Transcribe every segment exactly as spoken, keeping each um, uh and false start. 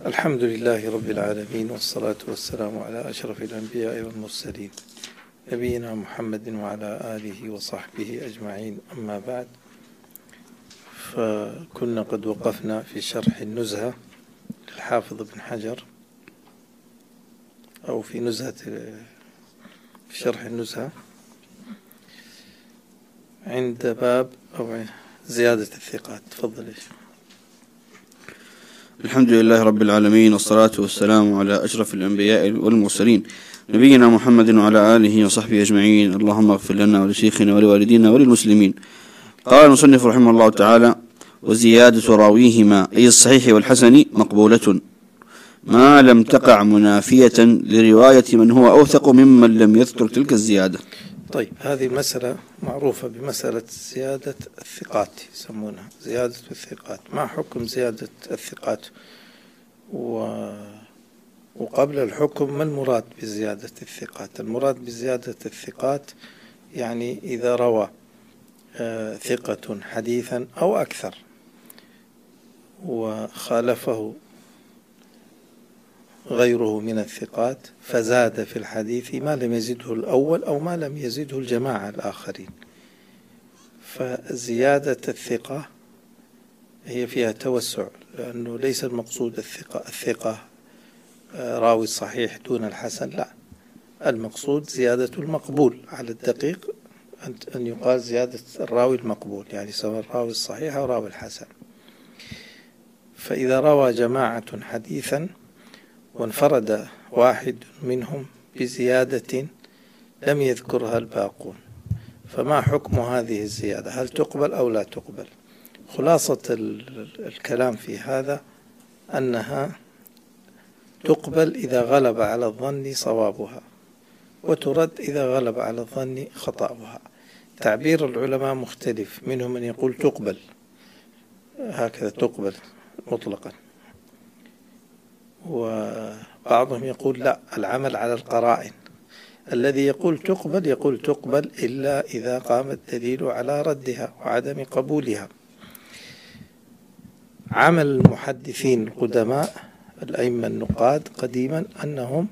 الحمد لله رب العالمين، والصلاة والسلام على أشرف الأنبياء والمرسلين نبينا محمد وعلى آله وصحبه أجمعين. أما بعد، فكنا قد وقفنا في شرح النزهة للحافظ ابن حجر، أو في نزهة في شرح النزهة عند باب أو زيادة الثقات. تفضل يا شيخ. الحمد لله رب العالمين، والصلاة والسلام على أشرف الأنبياء والمرسلين نبينا محمد وعلى آله وصحبه أجمعين. اللهم اغفر لنا ولشيخنا ولوالدينا وللمسلمين. قال المصنف رحمه الله تعالى: وزيادة راويهما أي الصحيح والحسن مقبولة ما لم تقع منافية لرواية من هو أوثق ممن لم يذكر تلك الزيادة. طيب، هذه المسألة معروفة بمسألة زيادة الثقات، يسمونها زيادة الثقات. ما حكم زيادة الثقات؟ و... وقبل الحكم، ما المراد بزيادة الثقات؟ المراد بزيادة الثقات يعني إذا روى آه ثقة حديثا أو أكثر وخالفه غيره من الثقات فزاد في الحديث ما لم يزده الأول أو ما لم يزده الجماعة الآخرين، فزيادة الثقة هي فيها توسع، لأنه ليس المقصود الثقة الثقة راوي الصحيح دون الحسن، لا، المقصود زيادة المقبول. على الدقيق أن يقال زيادة الراوي المقبول، يعني سواء الراوي الصحيح أو راوي الحسن. فإذا روى جماعة حديثا وانفرد واحد منهم بزيادة لم يذكرها الباقون، فما حكم هذه الزيادة؟ هل تقبل أو لا تقبل؟ خلاصة الكلام في هذا أنها تقبل إذا غلب على الظن صوابها، وترد إذا غلب على الظن خطأها. تعبير العلماء مختلف، منهم من يقول تقبل هكذا، تقبل مطلقا، وبعضهم يقول لا، العمل على القرائن. الذي يقول تقبل يقول تقبل إلا إذا قام الدليل على ردها وعدم قبولها. عمل المحدثين القدماء الأئمة النقاد قديما أنهم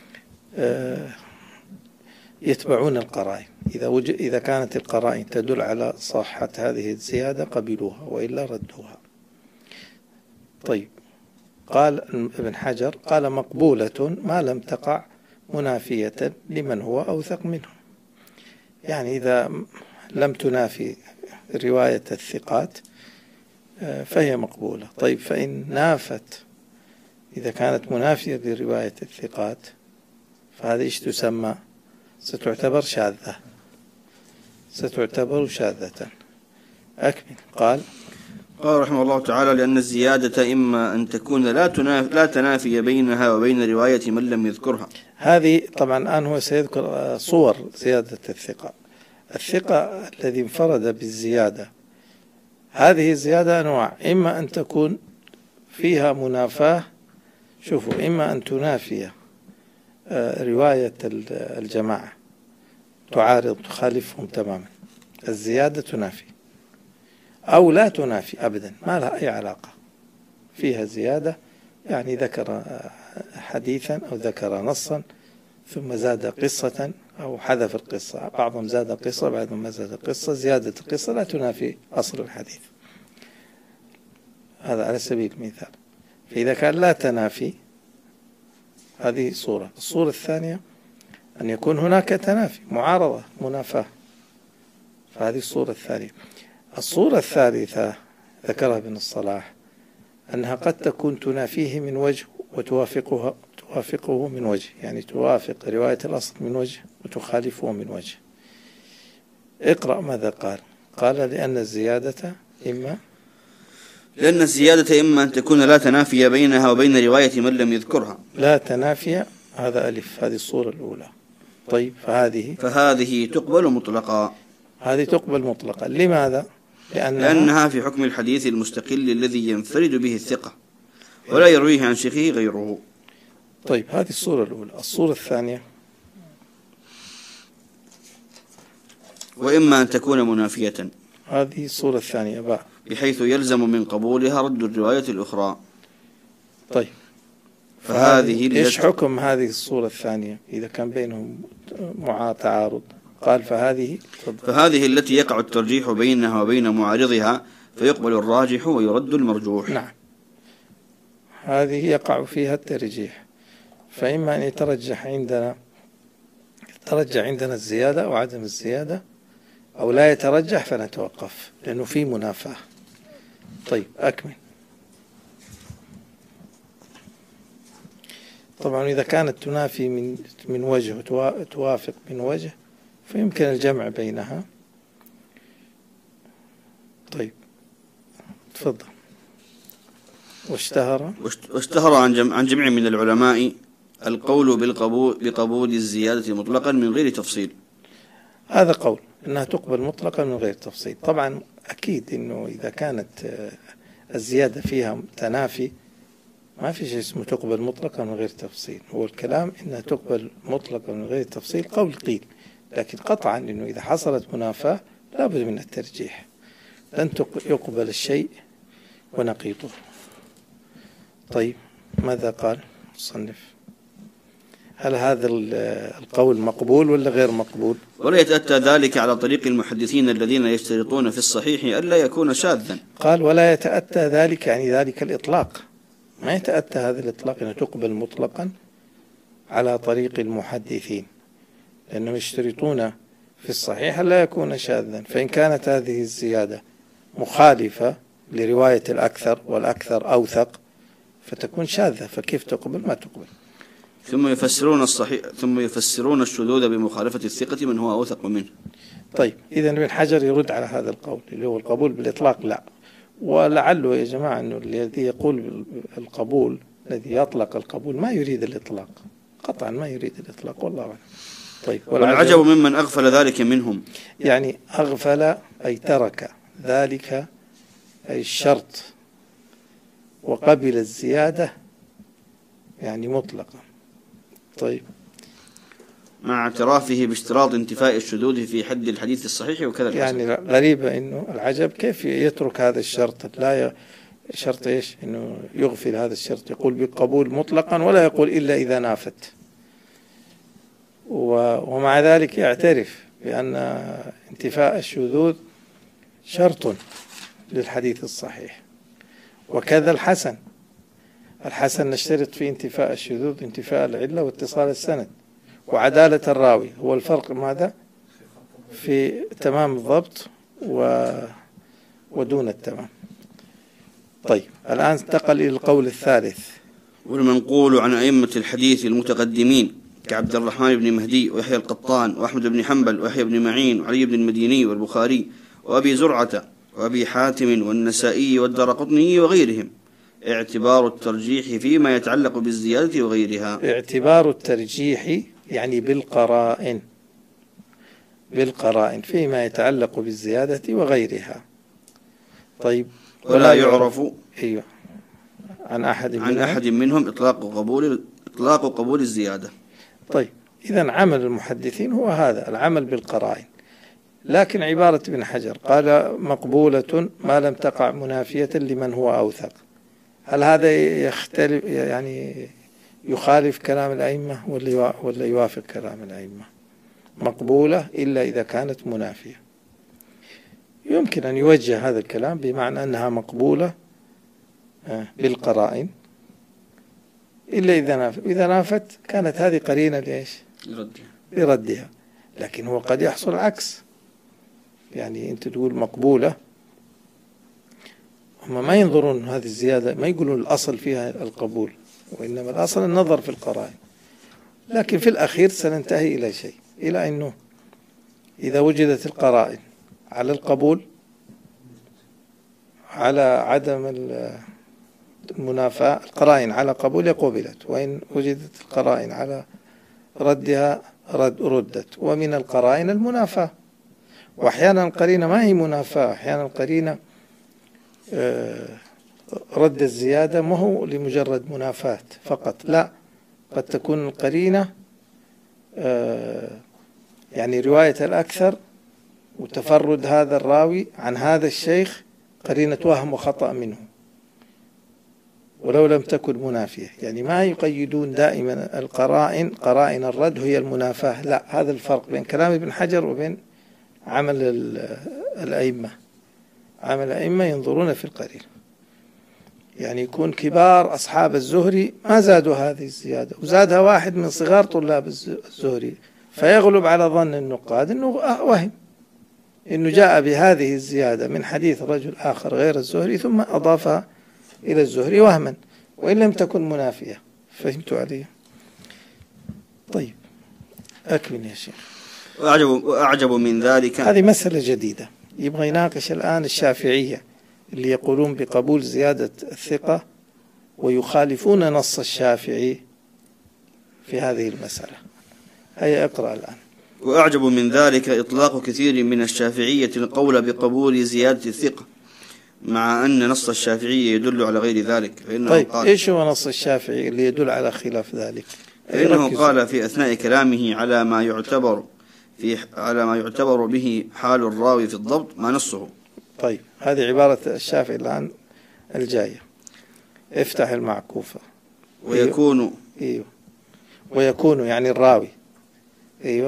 يتبعون القرائن، إذا وجد إذا كانت القرائن تدل على صحة هذه الزيادة قبلوها، وإلا ردوها. طيب، قال ابن حجر قال مقبولة ما لم تقع منافية لمن هو أوثق منه، يعني إذا لم تنافي رواية الثقات فهي مقبولة. طيب، فإن نافت، إذا كانت منافية لرواية الثقات فهذه إيش تسمى؟ ستعتبر شاذة، ستعتبر شاذة. أكمل. قال قال رحمه الله تعالى: لأن الزيادة إما أن تكون لا تنافي, لا تنافي بينها وبين رواية من لم يذكرها. هذه طبعا الآن هو سيذكر صور زيادة الثقة. الثقة الذي انفرد بالزيادة، هذه الزيادة أنواع، إما أن تكون فيها منافاة، شوفوا، إما أن تنافي رواية الجماعة، تعارض تخالفهم تماما، الزيادة تنافي، أو لا تنافي أبدا، ما لها أي علاقة، فيها زيادة، يعني ذكر حديثا أو ذكر نصا ثم زاد قصة أو حذف القصة، بعضهم زاد قصة بعضهم ما زاد قصة، زيادة القصة لا تنافي أصل الحديث، هذا على سبيل المثال. فإذا كان لا تنافي، هذه صورة. الصورة الثانية أن يكون هناك تنافي، معارضة، منافاة، فهذه الصورة الثانية. الصورة الثالثة ذكرها ابن الصلاح أنها قد تكون تنافيه من وجه وتوافقها توافقه من وجه، يعني توافق رواية الأصل من وجه وتخالفه من وجه. اقرأ ماذا قال. قال لأن الزيادة إما لأن الزيادة إما أن تكون لا تنافي بينها وبين رواية من لم يذكرها. لا تنافي، هذا ألف، هذه الصورة الأولى. طيب، فهذه فهذه تقبل مطلقا. هذه تقبل مطلقا. لماذا؟ لأنها, لأنها في حكم الحديث المستقل الذي ينفرد به الثقة ولا يرويه عن شيخه غيره. طيب، هذه الصورة الأولى. الصورة الثانية وإما أن تكون منافية، هذه الصورة الثانية باء، بحيث يلزم من قبولها رد الرواية الأخرى. طيب، فهذه إيش حكم هذه الصورة الثانية إذا كان بينهم مع تعارض؟ قال فهذه فهذه التي يقع الترجيح بينها وبين معارضها، فيقبل الراجح ويرد المرجوح. نعم، هذه يقع فيها الترجيح، فإما أن يترجح عندنا يترجح عندنا الزيادة أو عدم الزيادة، أو لا يترجح فنتوقف لأنه في منافاة. طيب أكمل. طبعا إذا كانت تنافي من من وجه وتوافق من وجه فيمكن الجمع بينها. طيب تفضل. واشتهر واشتهر عن جمع عن جميع من العلماء القول بالقبول بقبول الزيادة مطلقا من غير تفصيل. هذا قول أنها تقبل مطلقا من غير تفصيل. طبعا أكيد أنه إذا كانت الزيادة فيها تنافي ما في شيء اسمه تقبل مطلقا من غير تفصيل. هو الكلام أنها تقبل مطلقا من غير تفصيل قول قيل، لكن قطعا أنه إذا حصلت منافاة لابد من الترجيح، لن يقبل الشيء ونقيضه. طيب ماذا قال المصنف؟ هل هذا القول مقبول ولا غير مقبول؟ ولا يتأتى ذلك على طريق المحدثين الذين يشترطون في الصحيح ألا يكون شاذا. قال ولا يتأتى ذلك، يعني ذلك الإطلاق، ما يتأتى هذا الإطلاق أنه تقبل مطلقا على طريق المحدثين، لأنهم يشترطون في الصحيح ألا يكون شاذا، فإن كانت هذه الزيادة مخالفة لرواية الأكثر والأكثر أوثق فتكون شاذة، فكيف تقبل؟ ما تقبل. ثم يفسرون الصحيح ثم يفسرون الشذوذ بمخالفة الثقة من هو أوثق منه. طيب إذا ابن حجر يرد على هذا القول اللي هو القبول بالإطلاق لا، ولعله يا جماعة أنه الذي يقول القبول الذي يطلق القبول ما يريد الإطلاق، قطعا ما يريد الإطلاق والله أعلم. طيب والعجب ممن أغفل ذلك منهم، يعني أغفل أي ترك ذلك أي الشرط وقبل الزيادة يعني مطلقا. طيب مع اعترافه باشتراط انتفاء الشذوذ في حد الحديث الصحيح وكذا الحسن. يعني غريبة إنه العجب كيف يترك هذا الشرط، لا ي... شرط إيش إنه يغفل هذا الشرط، يقول بالقبول مطلقا ولا يقول إلا إذا نافت، و... ومع ذلك يعترف بأن انتفاء الشذوذ شرط للحديث الصحيح. وكذا الحسن، الحسن نشترط في انتفاء الشذوذ انتفاء العلة واتصال السند وعدالة الراوي. هو الفرق ماذا؟ في تمام الضبط و... ودون التمام. طيب الآن انتقل إلى القول الثالث. والمنقول عن أئمة الحديث المتقدمين كعبد الرحمن بن مهدي ويحيى القطان وأحمد بن حنبل ويحيى بن معين وعلي بن المديني والبخاري وأبي زرعة وأبي حاتم والنسائي والدارقطني وغيرهم اعتبار الترجيح فيما يتعلق بالزيادة وغيرها. اعتبار الترجيح يعني بالقرائن، بالقرائن فيما يتعلق بالزيادة وغيرها. طيب ولا يعرف أيوه عن أحد عن أحد منهم إطلاق قبول إطلاق قبول الزيادة. طيب إذن عمل المحدثين هو هذا العمل بالقرائن، لكن عبارة ابن حجر قال مقبولة ما لم تقع منافية لمن هو أوثق، هل هذا يختلف يعني يخالف كلام الأئمة ولا يوافق كلام الأئمة؟ مقبولة إلا إذا كانت منافية. يمكن أن يوجه هذا الكلام بمعنى أنها مقبولة بالقرائن إلا إذا نافت، إذا نافت كانت هذه قرينة لإيش؟ لردها. لردها. لكن هو قد يحصل عكس، يعني أنت تقول مقبولة هم ما ينظرون هذه الزيادة، ما يقولون الأصل فيها القبول، وإنما الأصل النظر في القرائن. لكن في الأخير سننتهي إلى شيء، إلى أنه إذا وجدت القرائن على القبول على عدم المنافاة، القرائن على قبول قبلت، وإن وجدت القرائن على ردها رد ردت. ومن القرائن المنافاة، وأحيانا القرينة ما هي منافاة، أحيانا القرينة رد الزيادة ما هو لمجرد منافاة فقط، لا، قد تكون القرينة يعني رواية الأكثر وتفرد هذا الراوي عن هذا الشيخ قرينة وهم وخطأ منه، ولو لم تكن منافية. يعني ما يقيدون دائما القرائن قرائن الرد هي المنافاة، لا، هذا الفرق بين كلام ابن حجر وبين عمل الأئمة. عمل الأئمة ينظرون في القرينة، يعني يكون كبار أصحاب الزهري ما زادوا هذه الزيادة وزادها واحد من صغار طلاب الزهري، فيغلب على ظن النقاد أنه وهم، أنه جاء بهذه الزيادة من حديث رجل آخر غير الزهري ثم أضافها إلى الزهري وهما وإن لم تكن منافية. فهمتوا علي؟ طيب أكمل يا شيخ. وأعجب, وأعجب من ذلك، هذه مسألة جديدة يبغى يناقش الآن الشافعية اللي يقولون بقبول زيادة الثقة ويخالفون نص الشافعي في هذه المسألة. هيا اقرأ الآن. وأعجب من ذلك إطلاق كثير من الشافعية القول بقبول زيادة الثقة مع أن نص الشافعي يدل على غير ذلك. طيب إيش هو نص الشافعي اللي يدل على خلاف ذلك؟ فإنه قال في أثناء كلامه على ما يعتبر في على ما يعتبر به حال الراوي في الضبط ما نصه. طيب هذه عبارة الشافعي الآن الجاية، افتح المعكوفة. ويكون ايوه ويكون يعني الراوي، ايوه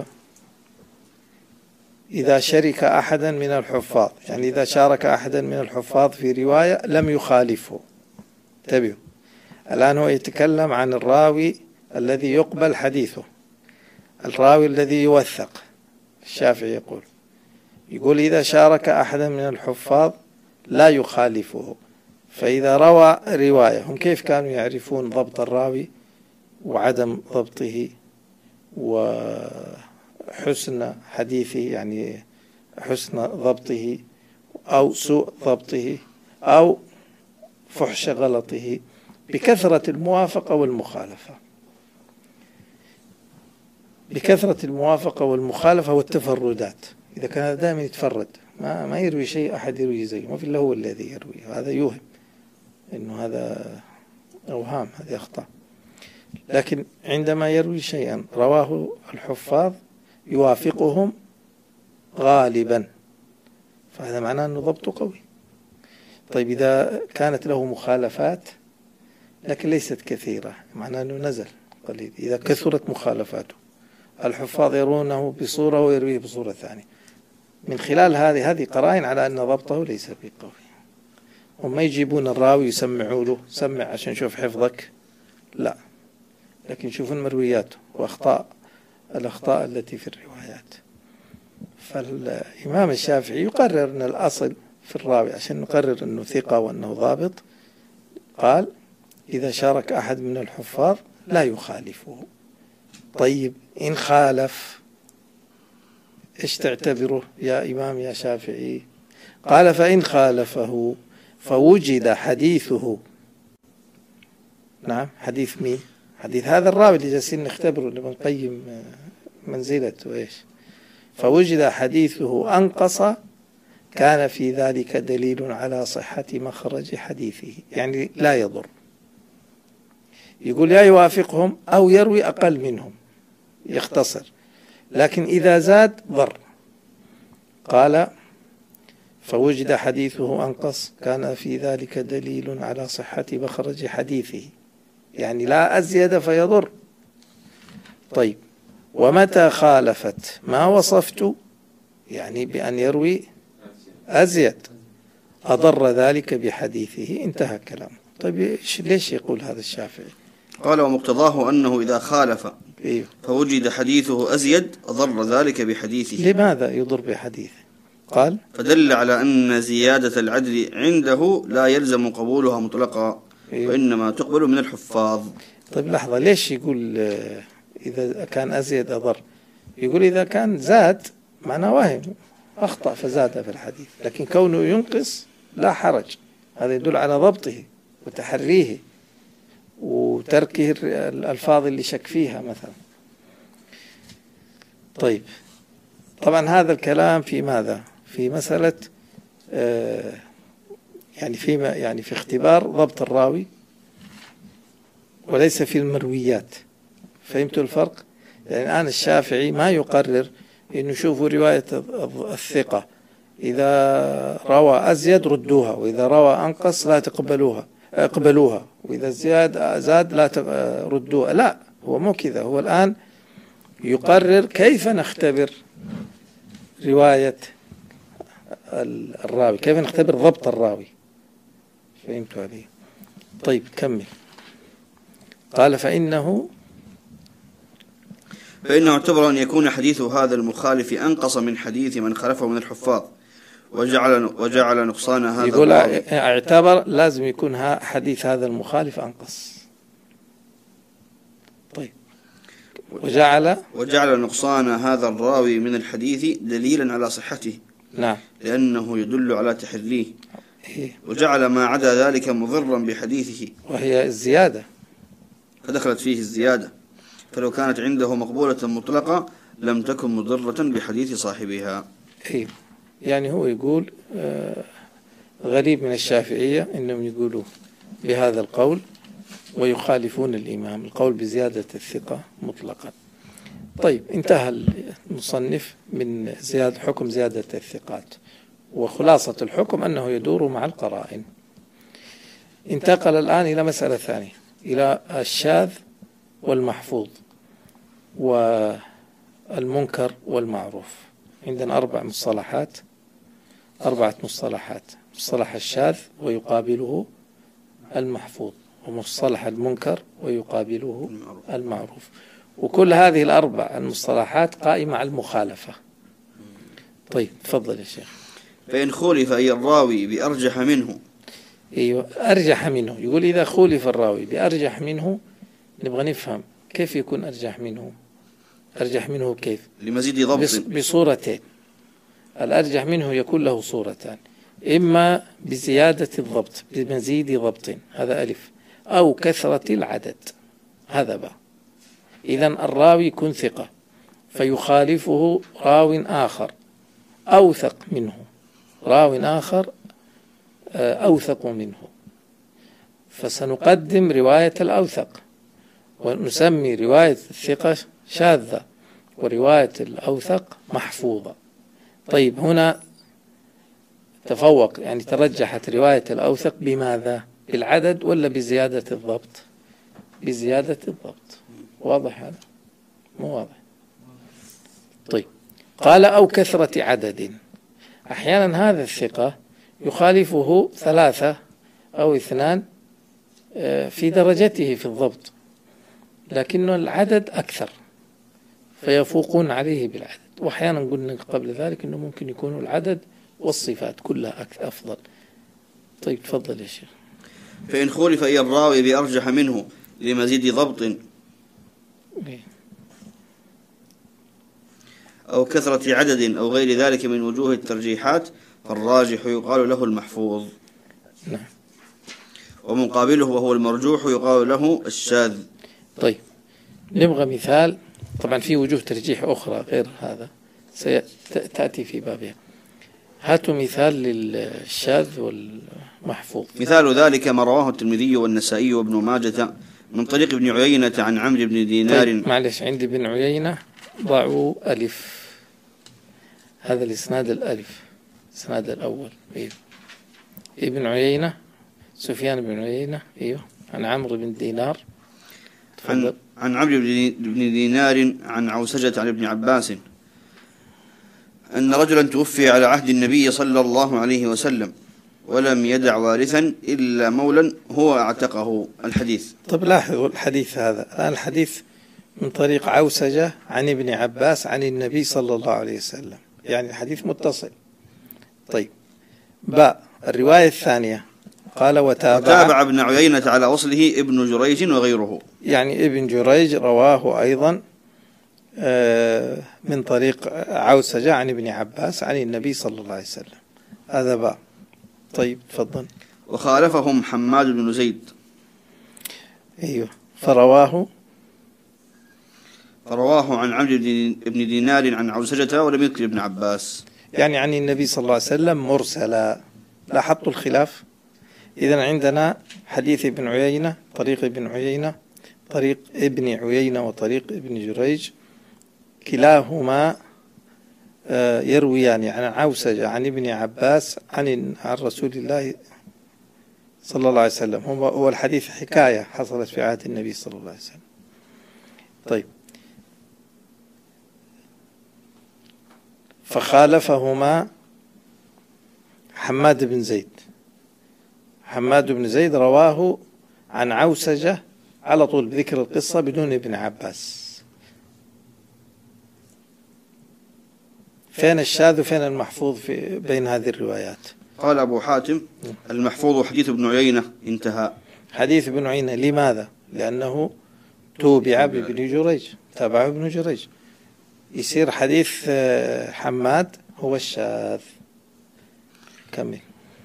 إذا شرك أحدا من الحفاظ، يعني إذا شارك أحدا من الحفاظ في رواية لم يخالفه. انتبهوا الآن هو يتكلم عن الراوي الذي يقبل حديثه، الراوي الذي يوثق. الشافعي يقول يقول إذا شارك أحدا من الحفاظ لا يخالفه. فإذا روى رواية، هم كيف كانوا يعرفون ضبط الراوي وعدم ضبطه وحسن حديثه، يعني حسن ضبطه أو سوء ضبطه أو فحش غلطه؟ بكثرة الموافقة والمخالفة، بكثرة الموافقة والمخالفة والتفردات. إذا كان دائما يتفرد ما ما يروي شيء أحد يروي زيه، ما في إلا هو الذي يروي، هذا يوهم إنه هذا أوهام، هذه أخطاء. لكن عندما يروي شيئا رواه الحفاظ يوافقهم غالبا، فهذا معناه أنه ضبطه قوي. طيب إذا كانت له مخالفات لكن ليست كثيرة، معناه أنه نزل قليل. إذا كثرت مخالفاته، الحفاظ يرونه بصورة ويرويه بصورة ثانية، من خلال هذه هذه قرائن على أن ضبطه ليس بقوي. هم ما يجيبون الراوي يسمعوا له سمع عشان نشوف حفظك، لا، لكن يشوفون مروياته وأخطاء الأخطاء التي في الروايات. فالإمام الشافعي يقرر أن الأصل في الراوي عشان نقرر أنه ثقة وأنه ضابط، قال إذا شارك أحد من الحفاظ لا يخالفه. طيب إن خالف إيش تعتبره يا إمام يا شافعي؟ قال فإن خالفه فوجد حديثه. نعم، حديث مين؟ حديث هذا الراوي اللي جالسين نختبره اللي بنقيم منزلته إيش. فوجد حديثه أنقص كان في ذلك دليل على صحة مخرج حديثه، يعني لا يضر. يقول يا يوافقهم أو يروي أقل منهم، يختصر، لكن إذا زاد ضر. قال فوجد حديثه أنقص كان في ذلك دليل على صحة مخرج حديثه، يعني لا أزيد فيضر. طيب ومتى خالفت ما وصفت، يعني بأن يروي أزيد، أضر ذلك بحديثه، انتهى كلامه. طيب ليش يقول هذا الشافعي؟ قال ومقتضاه أنه إذا خالف إيه؟ فوجد حديثه أزيد أضر ذلك بحديثه. لماذا يضر بحديثه؟ قال فدل على أن زيادة العدل عنده لا يلزم قبولها مطلقا، إيه؟ وإنما تقبل من الحفاظ. طيب لحظة، ليش يقول إذا كان أزيد أضر؟ يقول إذا كان زاد معناه وهم، أخطأ فزاد في الحديث، لكن كونه ينقص لا حرج، هذا يدل على ضبطه وتحريه وتركه الألفاظ اللي شك فيها مثلا. طيب طبعا هذا الكلام في ماذا؟ في مسألة آه يعني في يعني في اختبار ضبط الراوي وليس في المرويات. فهمتوا الفرق؟ يعني الآن الشافعي ما يقرر إنه شوفوا رواية الثقة إذا روى أزيد ردوها وإذا روى أنقص لا تقبلوها، اقبلوها، وإذا زاد زاد لا تردوها. لا، هو مو كذا. هو الآن يقرر كيف نختبر رواية الراوي، كيف نختبر ضبط الراوي. فهمت عليه؟ طيب كمل. قال فإنه فإنه اعتبر أن يكون حديث هذا المخالف أنقص من حديث من خلفه من الحفاظ، وجعل وجعل نقصان هذا يقول الراوي. اعتبر لازم يكون حديث هذا المخالف أنقص. طيب وجعل وجعل نقصان هذا الراوي من الحديث دليلا على صحته، نعم، لأنه يدل على تحريه، إيه؟ وجعل ما عدا ذلك مضرا بحديثه، وهي الزيادة، فدخلت فيه الزيادة، فلو كانت عنده مقبولة مطلقة لم تكن مضرة بحديث صاحبها. إيه؟ يعني هو يقول آه غريب من الشافعية إنهم يقولوا بهذا القول ويخالفون الإمام، القول بزيادة الثقة مطلقا. طيب انتهى المصنف من زيادة حكم زيادة الثقات، وخلاصة الحكم أنه يدور مع القرائن. انتقل الآن إلى مسألة ثانية، إلى الشاذ والمحفوظ والمنكر والمعروف. عندنا أربع مصطلحات أربعة مصطلحات: مصطلح الشاذ ويقابله المحفوظ، ومصطلح المنكر ويقابله المعروف. وكل هذه الأربع المصطلحات قائمة على المخالفة. طيب تفضل يا شيخ. فإن خولف أي الراوي بأرجح منه. أيوة، أرجح منه. يقول إذا خولف الراوي بأرجح منه، نبغى نفهم كيف يكون أرجح منه. أرجح منه كيف؟ لمزيد ضبط بصورتين. الأرجح منه يكون له صورتان: إما بزيادة الضبط، بمزيد ضبط، هذا ألف، أو كثرة العدد، هذا باء. إذن الراوي يكون ثقة فيخالفه راو آخر أوثق منه، راو آخر أوثق منه، فسنقدم رواية الأوثق، ونسمي رواية الثقة شاذة ورواية الأوثق محفوظة. طيب هنا تفوق، يعني ترجحت رواية الأوثق بماذا؟ بالعدد ولا بزيادة الضبط؟ بزيادة الضبط. واضح هذا؟ مو واضح؟ طيب قال أو كثرة عدد. أحيانا هذا الثقة يخالفه ثلاثة أو اثنان في درجته في الضبط، لكن العدد أكثر فيفوقون عليه بالعدد. وأحيانا قلنا قبل ذلك أنه ممكن يكون العدد والصفات كلها أفضل. طيب تفضل يا شيخ. فإن خولف أي الراوي بأرجح منه لمزيد ضبط أو كثرة عدد أو غير ذلك من وجوه الترجيحات، فالراجح يقال له المحفوظ. نعم. ومقابله وهو المرجوح يقال له الشاذ. طيب نبغى مثال. طبعا في وجوه ترجيح أخرى غير هذا ستأتي في بابها. هاتوا مثال للشاذ والمحفوظ. مثال ذلك ما رواه الترمذي والنسائي وابن ماجة من طريق ابن عيينة عن عمرو بن دينار. طيب معلش، عندي ابن عيينة ضعوا ألف، هذا الإسناد الألف، الإسناد الأول. أيوه. ابن عيينة سفيان بن عيينة، أيوه، عن عمرو بن دينار. عن عن عمرو بن دينار عن عوسجة عن ابن عباس أن رجلا توفي على عهد النبي صلى الله عليه وسلم ولم يدع وارثا إلا مولا هو اعتقه. الحديث. طب لاحظوا الحديث هذا الآن، الحديث من طريق عوسجة عن ابن عباس عن النبي صلى الله عليه وسلم، يعني الحديث متصل. طيب باء الرواية الثانية قال وتابع, وتابع ابن عيينة على وصله ابن جريج وغيره، يعني ابن جريج رواه أيضا من طريق عوسجة عن ابن عباس عن النبي صلى الله عليه وسلم، هذا باء. طيب تفضل. وخالفهم حماد بن زيد. أيوه. فرواه فرواه عن عمرو بن دينار عن عوسجة ولم يذكر ابن عباس، يعني عن النبي صلى الله عليه وسلم مرسلا. لاحظتوا الخلاف؟ إذن عندنا حديث ابن عيينة، طريق ابن عيينة، طريق ابن عيينة وطريق ابن جريج، كلاهما يرويان يعني عن عوسجة عن ابن عباس عن عن رسول الله صلى الله عليه وسلم. هو هو الحديث حكاية حصلت في عهد النبي صلى الله عليه وسلم. طيب، فخالفهما حماد بن زيد. حماد بن زيد رواه عن عوسجة على طول بذكر القصة بدون ابن عباس. فين الشاذ وفين المحفوظ في بين هذه الروايات؟ قال أبو حاتم: المحفوظ حديث ابن عيينة، انتهى. حديث ابن عيينة. لماذا؟ لأنه توبع بابن جريج، تابعه ابن جريج، يصير حديث حماد هو الشاذ. كمل.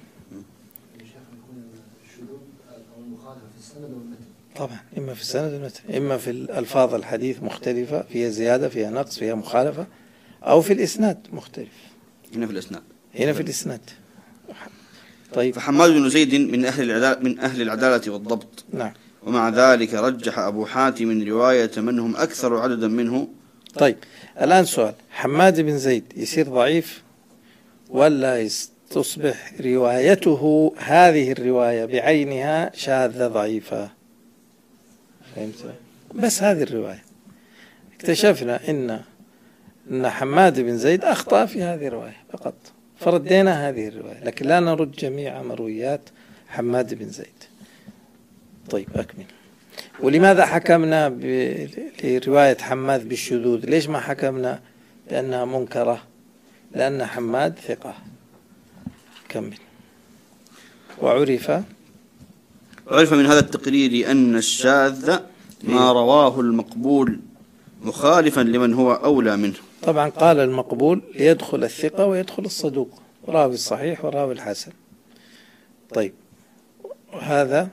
طبعا إما في السند والمتن، إما في الألفاظ الحديث مختلفة، فيها زيادة فيها نقص فيها مخالفة، أو في الإسناد مختلف. هنا في الإسناد هنا في الإسناد. طيب، فحماد بن زيد من أهل العدالة من أهل العدالة والضبط. نعم. ومع ذلك رجح أبو حاتم من رواية من هم أكثر عددا منه. طيب، الآن سؤال: حماد بن زيد يصير ضعيف ولا تصبح روايته هذه الرواية بعينها شاذة ضعيفة؟ فهمت؟ بس هذه الرواية اكتشفنا إن أن حماد بن زيد أخطأ في هذه الرواية فقط، فردينا هذه الرواية، لكن لا نرد جميع مرويات حماد بن زيد. طيب، أكمل. ولماذا حكمنا برواية حماد بالشذوذ؟ ليش ما حكمنا بأنها منكرة؟ لأن حماد ثقة. كمل. وعرف عرف من هذا التقرير أن الشاذ ما رواه المقبول مخالفا لمن هو أولى منه. طبعا قال المقبول ليدخل الثقة ويدخل الصدوق، راوي الصحيح وراوي الحسن. طيب، وهذا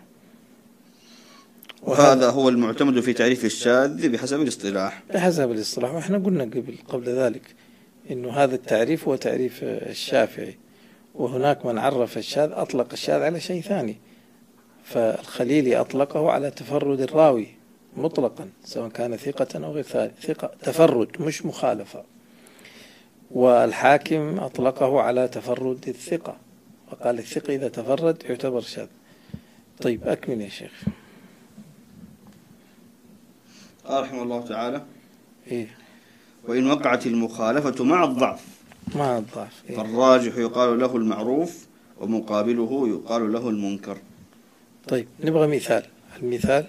وهذا هو المعتمد في تعريف الشاذ بحسب الاصطلاح. بحسب الاصطلاح. وإحنا قلنا قبل قبل ذلك إنه هذا التعريف هو تعريف الشافعي، وهناك من عرف الشاذ أطلق الشاذ على شيء ثاني. فالخليلي أطلقه على تفرد الراوي مطلقا، سواء كان ثقة أو غير ثقة، تفرد مش مخالفة. والحاكم أطلقه على تفرد الثقة، وقال الثقة إذا تفرد يعتبر شاذ. طيب، أكمل يا شيخ. قال رحمه الله تعالى: إيه؟ وإن وقعت المخالفة مع الضعف مع الضعف إيه؟ فالراجح يقال له المعروف، ومقابله يقال له المنكر. طيب، نبغى مثال. المثال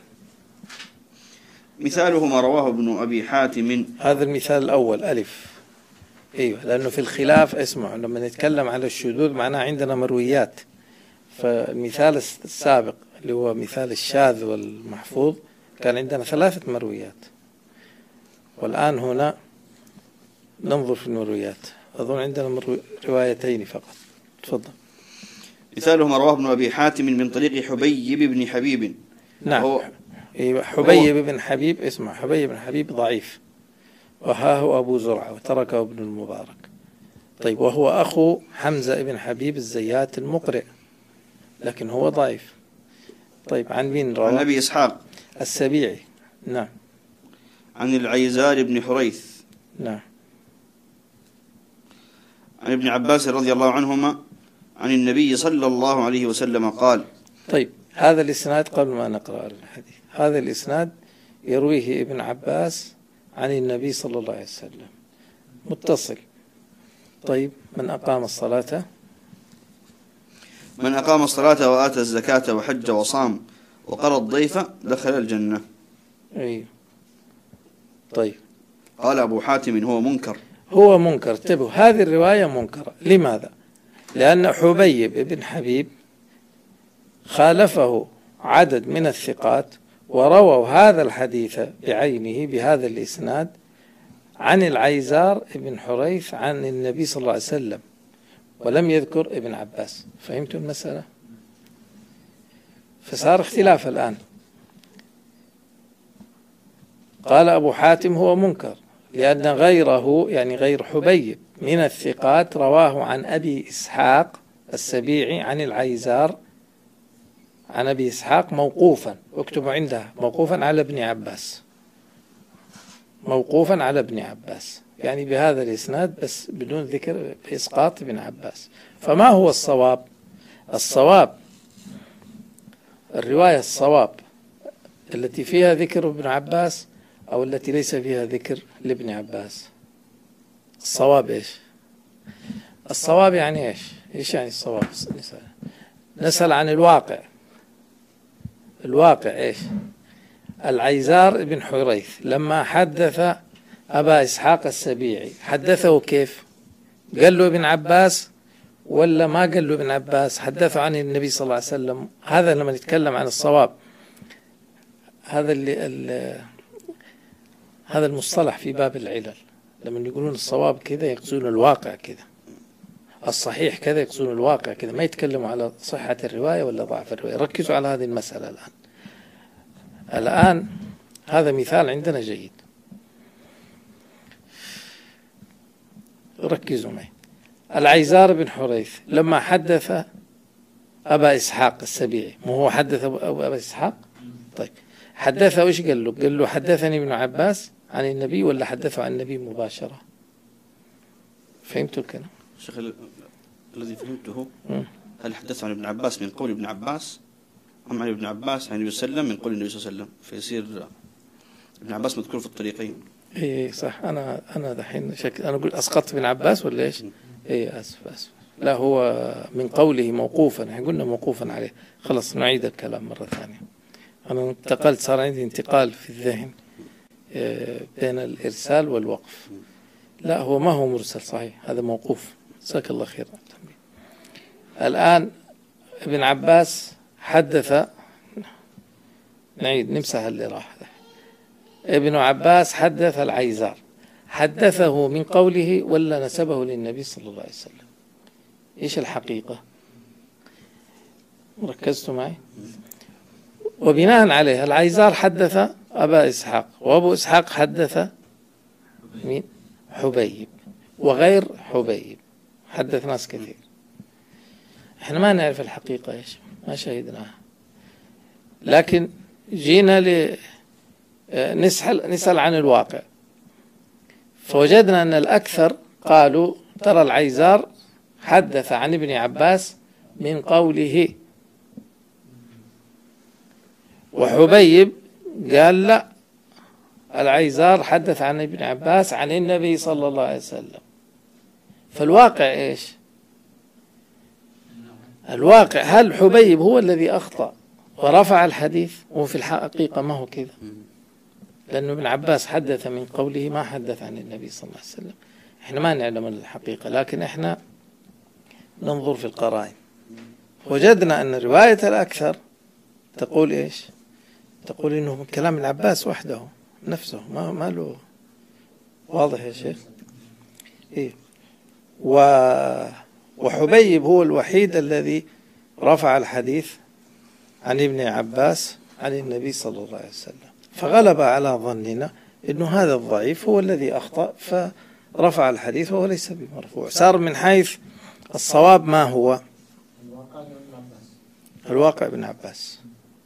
مثاله ما رواه ابن أبي حاتم. هذا المثال الأول ألف. أيوة، لأنه في الخلاف اسمع، لما نتكلم على الشذوذ معناه عندنا مرويات. فالمثال السابق اللي هو مثال الشاذ والمحفوظ كان عندنا ثلاثة مرويات، والآن هنا ننظر في المرويات. أظن عندنا روايتين فقط. تفضل. مثاله ما رواه ابن أبي حاتم من طريق حبيب بن حبيب. نعم. هو حبيب بن حبيب، اسمع، حبيب بن حبيب ضعيف، وها هو أبو زرعة وتركه ابن المبارك. طيب، وهو أخو حمزة بن حبيب الزيات المقرئ، لكن هو ضعيف. طيب، عن مين رواه؟ عن أبي إسحاق السبيعي. نعم. عن العيزار بن حريث. نعم. عن ابن عباس رضي الله عنهما عن النبي صلى الله عليه وسلم قال. طيب، هذا الإسناد قبل ما نقرأ الحديث، هذا الإسناد يرويه ابن عباس عن النبي صلى الله عليه وسلم متصل. طيب، من أقام الصلاة من أقام الصلاة وآتى الزكاة وحج وصام وقرى الضيف دخل الجنة. أيوه. طيب، قال أبو حاتم هو منكر. هو منكر. انتبهوا، هذه الرواية منكرة. لماذا؟ لأن حبيب بن حبيب خالفه عدد من الثقات ورووا هذا الحديث بعينه بهذا الإسناد عن العيزار بن حريث عن النبي صلى الله عليه وسلم، ولم يذكر ابن عباس. فهمتوا المسألة؟ فصار اختلاف الآن. قال أبو حاتم هو منكر لأن غيره، يعني غير حبيب من الثقات، رواه عن أبي إسحاق السبيعي عن العيزار عن أبي إسحاق موقوفا، اكتبوا عندها موقوفا على ابن عباس، موقوفا على ابن عباس، يعني بهذا الإسناد بس بدون ذكر إسقاط ابن عباس. فما هو الصواب؟ الصواب الرواية الصواب التي فيها ذكر ابن عباس أو التي ليس فيها ذكر لابن عباس؟ الصواب إيش؟ الصواب يعني إيش؟ إيش يعني الصواب؟ نسأل, نسأل عن الواقع. الواقع إيش؟ العيزار بن حريث لما حدث أبا إسحاق السبيعي حدثه كيف؟ قال له ابن عباس ولا ما قال له ابن عباس؟ حدثه عن النبي صلى الله عليه وسلم. هذا لما نتكلم عن الصواب، هذا اللي, اللي هذا المصطلح في باب العلل. لما يقولون الصواب كذا يقصدون الواقع كذا، الصحيح كذا يقصدون الواقع كذا، ما يتكلموا على صحة الرواية ولا ضعف الرواية. ركزوا على هذه المسألة الآن. الآن هذا مثال عندنا جيد، ركزوا معي. العيزار بن حريث لما حدث أبا إسحاق السبيعي، مو هو حدث أبا إسحاق؟ طيب حدثه إيش قال له؟ قال له حدثني ابن عباس عن النبي ولا حدثه عن النبي مباشرة؟ فهمتوا الكلام؟ شيخ الذي فهمته م. هل حدث عن ابن عباس من قول ابن عباس أم عن ابن عباس عن النبي صلى الله عليه وسلم من قول النبي صلى الله عليه وسلم، فيصير ابن عباس مذكور في الطريقين. اي صح. انا انا دحين شك... انا اقول اسقطت ابن عباس ولا ايش؟ اي اسف اسف لا، هو من قوله موقوفا، احنا قلنا موقوفا عليه. خلاص نعيد الكلام مرة ثانية. انا انتقلت، صار عندي انتقال في الذهن بين الارسال والوقف. لا هو ما هو مرسل صحيح، هذا موقوف. جزاك الله خير. الآن ابن عباس حدث، نعيد نمسح اللي راح. ابن عباس حدث العيزار، حدثه من قوله ولا نسبه للنبي صلى الله عليه وسلم؟ إيش الحقيقة؟ ركزتوا معي؟ وبناء عليه العيزار حدث أبا إسحاق، وأبو إسحاق حدث مين؟ حبيب، وغير حبيب حدث ناس كثير. احنا ما نعرف الحقيقة ايش، ما شهدناها، لكن جينا لنسأل نسأل عن الواقع، فوجدنا أن الأكثر قالوا ترى العيزار حدث عن ابن عباس من قوله، وحبيب قال لا، العيزار حدث عن ابن عباس عن النبي صلى الله عليه وسلم. فالواقع ايش؟ الواقع هل حبيب هو الذي أخطأ ورفع الحديث؟ وفي الحقيقة ما هو كذا، لأنه ابن عباس حدث من قوله ما حدث عن النبي صلى الله عليه وسلم. احنا ما نعلم الحقيقة، لكن احنا ننظر في القرائن. وجدنا أن رواية الأكثر تقول ايش؟ تقول انه من كلام ابن عباس وحده نفسه، ما ما له. واضح يا شيخ؟ ايه. و وحبيب هو الوحيد الذي رفع الحديث عن ابن عباس عن النبي صلى الله عليه وسلم، فغلب على ظننا انه هذا الضعيف هو الذي اخطأ فرفع الحديث وهو ليس بمرفوع. صار من حيث الصواب ما هو؟ الواقع ابن عباس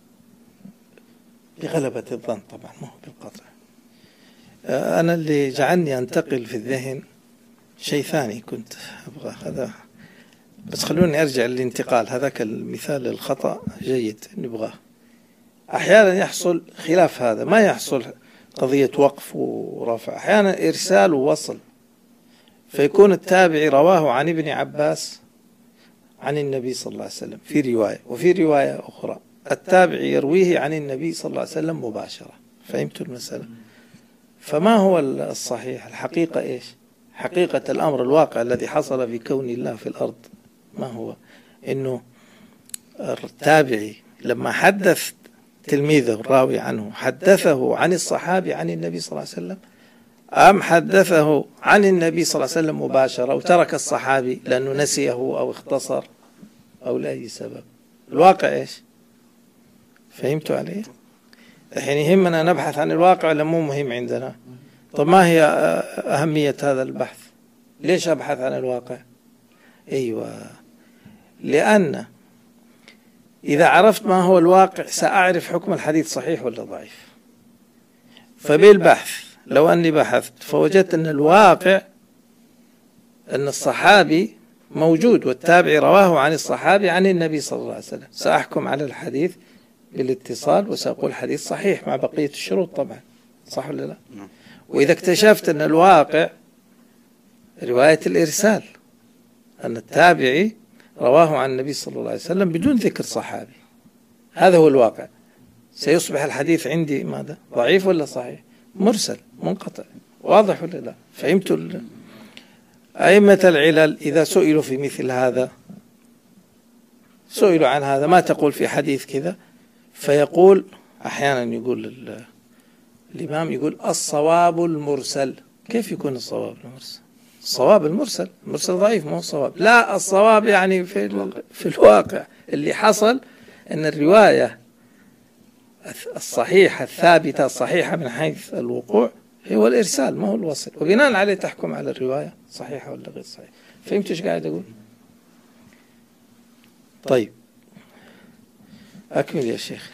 بغلبة الظن طبعا، ما هو بالقطع. أنا اللي جعلني أنتقل في الذهن شيء ثاني كنت أبغى هذا، بس خلوني أرجع للانتقال. هذاك المثال الخطأ جيد نبغاه. أحيانا يحصل خلاف هذا، ما يحصل قضية وقف ورفع، أحيانا إرسال ووصل، فيكون التابعي رواه عن ابن عباس عن النبي صلى الله عليه وسلم في رواية، وفي رواية أخرى التابعي يرويه عن النبي صلى الله عليه وسلم مباشرة. فهمتوا المسألة؟ فما هو الصحيح؟ الحقيقة إيش؟ حقيقة الأمر الواقع الذي حصل في كون الله في الأرض ما هو؟ إنه التابعي لما حدث تلميذه الراوي عنه حدثه عن الصحابي عن النبي صلى الله عليه وسلم، أم حدثه عن النبي صلى الله عليه وسلم مباشرة وترك الصحابي لأنه نسيه أو اختصر أو لأي سبب؟ الواقع إيش؟ فهمتوا عليه؟ الحين يهمنا نبحث عن الواقع ولا مو مهم عندنا؟ طب ما هي أهمية هذا البحث؟ ليش أبحث عن الواقع؟ أيوة، لأن إذا عرفت ما هو الواقع سأعرف حكم الحديث صحيح ولا ضعيف. فبالبحث لو أني بحثت فوجدت أن الواقع أن الصحابي موجود والتابعي رواه عن الصحابي عن النبي صلى الله عليه وسلم، سأحكم على الحديث بالاتصال وسأقول حديث صحيح مع بقية الشروط طبعا، صح ولا لا؟ وإذا اكتشفت أن الواقع رواية الإرسال، أن التابعي رواه عن النبي صلى الله عليه وسلم بدون ذكر صحابي، هذا هو الواقع، سيصبح الحديث عندي ماذا؟ ضعيف ولا صحيح؟ مرسل منقطع، واضح ولا لا؟ فهمتوا؟ أئمة العلل إذا سئلوا في مثل هذا، سئلوا عن هذا ما تقول في حديث كذا، فيقول أحيانا يقول الإمام يقول الصواب المرسل. كيف يكون الصواب المرسل؟ الصواب المرسل، المرسل ضعيف ما هو الصواب. لا، الصواب يعني في في الواقع اللي حصل أن الرواية الصحيحة الثابتة الصحيحة من حيث الوقوع هو الإرسال ما هو الوصل، وبناء عليه تحكم على الرواية صحيحة ولا غير صحيحة. فهمت ايش قاعد أقول؟ طيب أكمل يا شيخ.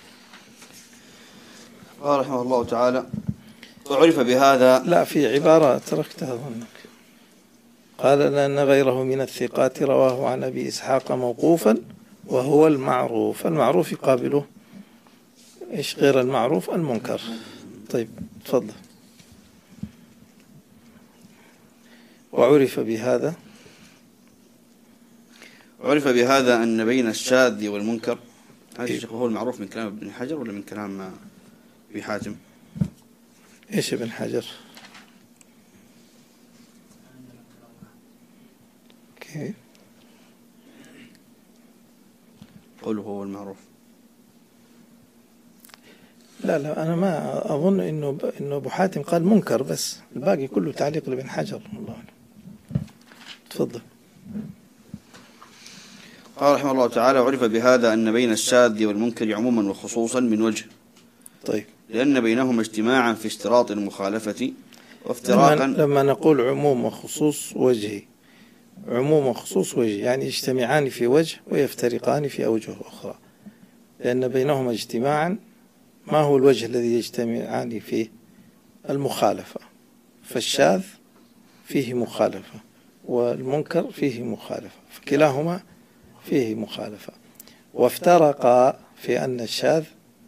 قال رحمه الله تعالى: وعرف بهذا. لا، في عبارة تركتها ظنك، قال لأن غيره من الثقات رواه عن أبي إسحاق موقوفا وهو المعروف. المعروف يقابله إيش غير المعروف؟ المنكر. طيب تفضل. وعرف بهذا عرف بهذا أن بين الشاذ والمنكر، هذا الشيخ هو المعروف من كلام ابن حجر ولا من كلام أبي حاتم؟ إيش ابن حجر؟ كيف قوله هو المعروف؟ لا لا، أنا ما أظن إنه إنه أبو حاتم قال منكر بس، الباقي كله تعليق لابن حجر. الله أعلم. تفضل. قال رحمه الله تعالى: عرف بهذا أن بين الشاذ والمنكر عموما وخصوصا من وجه. طيب. لأن بينهما اجتماعا في اشتراط المخالفة وافتراقا. لما, لما نقول عموم وخصوص وجهي، عموم وخصوص وجهي يعني يجتمعان في وجه ويفترقان في أوجه أخرى، لأن بينهما اجتماعا. ما هو الوجه الذي يجتمعان فيه؟ المخالفة، فالشاذ فيه مخالفة والمنكر فيه مخالفة، فكلاهما فيه مخالفة. وافترقا في أن الشاذ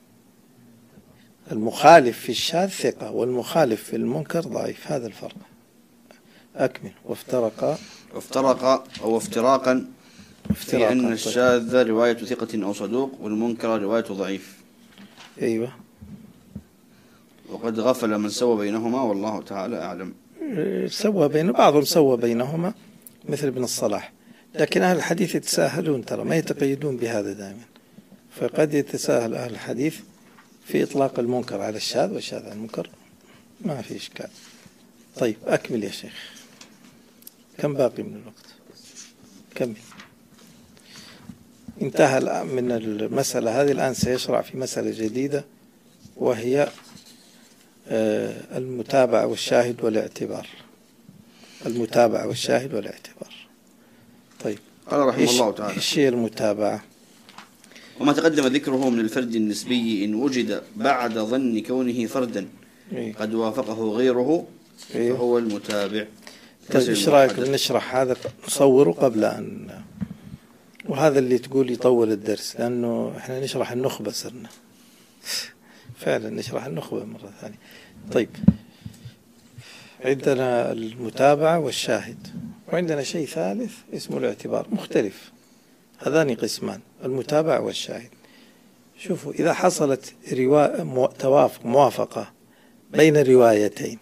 المخالف في الشاذ ثقة والمخالف في المنكر ضعيف، هذا الفرق. أكمل. وافترقا وافترقا أو افتراقا في أن طيب. الشاذ رواية ثقة أو صدوق والمنكر رواية ضعيف. أيوة. وقد غفل من سوى بينهما والله تعالى أعلم. سوى بين بعضهم سوى بينهما مثل ابن الصلاح، لكن أهل الحديث يتساهلون، ترى ما يتقيدون بهذا دائما، فقد يتساهل أهل الحديث في إطلاق المنكر على الشاذ والشاذ على المنكر، ما في إشكال. طيب أكمل يا شيخ، كم باقي من الوقت؟ كمل. انتهى من المسألة هذه، الآن سيشرع في مسألة جديدة وهي المتابعة والشاهد والاعتبار. المتابعة والشاهد والاعتبار. طيب. قال رحمه الله تعالى: إيش هي المتابعة؟ وما تقدم ذكره من الفرد النسبي إن وجد بعد ظن كونه فردا إيه؟ قد وافقه غيره إيه؟ فهو المتابع. طيب إيش رأيك نشرح هذا نصوره قبل أن، وهذا اللي تقول يطول الدرس، لأنه إحنا نشرح النخبة صرنا فعلا نشرح النخبة مرة ثانية. طيب، عندنا المتابعة والشاهد، وعندنا شيء ثالث اسمه الاعتبار، مختلف. هذان قسمان، المتابعة والشاهد. شوفوا، إذا حصلت رواية توافق موافقة بين روايتين،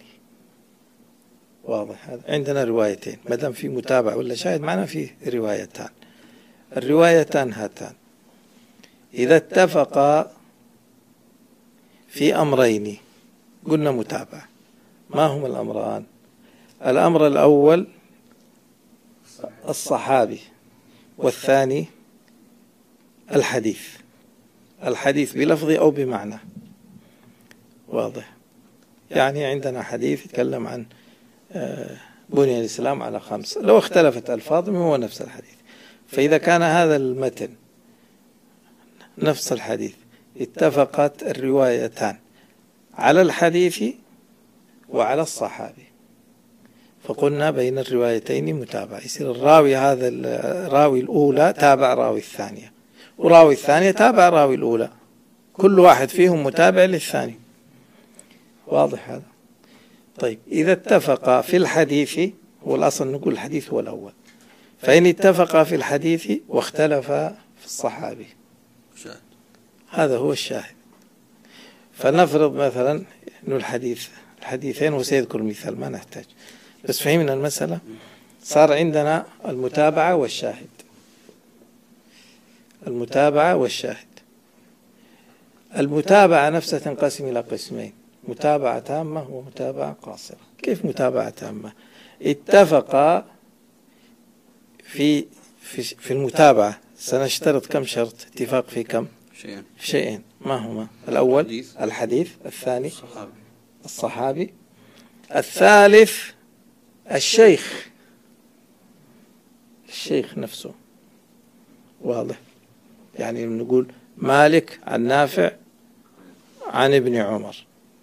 واضح هذا، عندنا روايتين، ما دام في متابعة ولا شاهد معنا فيه روايتان. الروايتان هاتان إذا اتفقا في أمرين قلنا متابعة. ما هم الأمران؟ الأمر الأول الصحابي، والثاني الحديث، الحديث بلفظ أو بمعنى، واضح. يعني عندنا حديث يتكلم عن بني الإسلام على خمس، لو اختلفت ألفاظهم هو نفس الحديث. فإذا كان هذا المتن نفس الحديث اتفقت الروايتان على الحديث وعلى الصحابي، فقلنا بين الروايتين متابعة، يصير الراوي هذا الراوي الأولى تابع راوي الثانية، وراوي الثانية تابع راوي الأولى، كل واحد فيهم متابع للثاني. واضح هذا؟ طيب إذا اتفق في الحديث، هو الأصل نقول الحديث هو الأول، فإن اتفق في الحديث واختلف في الصحابي هذا هو الشاهد. فنفرض مثلا أنه الحديث الحديثين وسيذكر مثال ما نحتاج، بس فهمنا المسألة. صار عندنا المتابعة والشاهد، المتابعة والشاهد. المتابعة نفسها تنقسم إلى قسمين: متابعة تامة ومتابعة قاصرة. كيف متابعة تامة؟ اتفق في في في المتابعة، سنشترط كم شرط اتفاق في كم شيئين. شيئين ما هما؟ الأول الحديث, الحديث. الثاني الصحابي. الصحابي. الثالث الشيخ، الشيخ نفسه. واضح؟ يعني نقول مالك عن نافع عن ابن عمر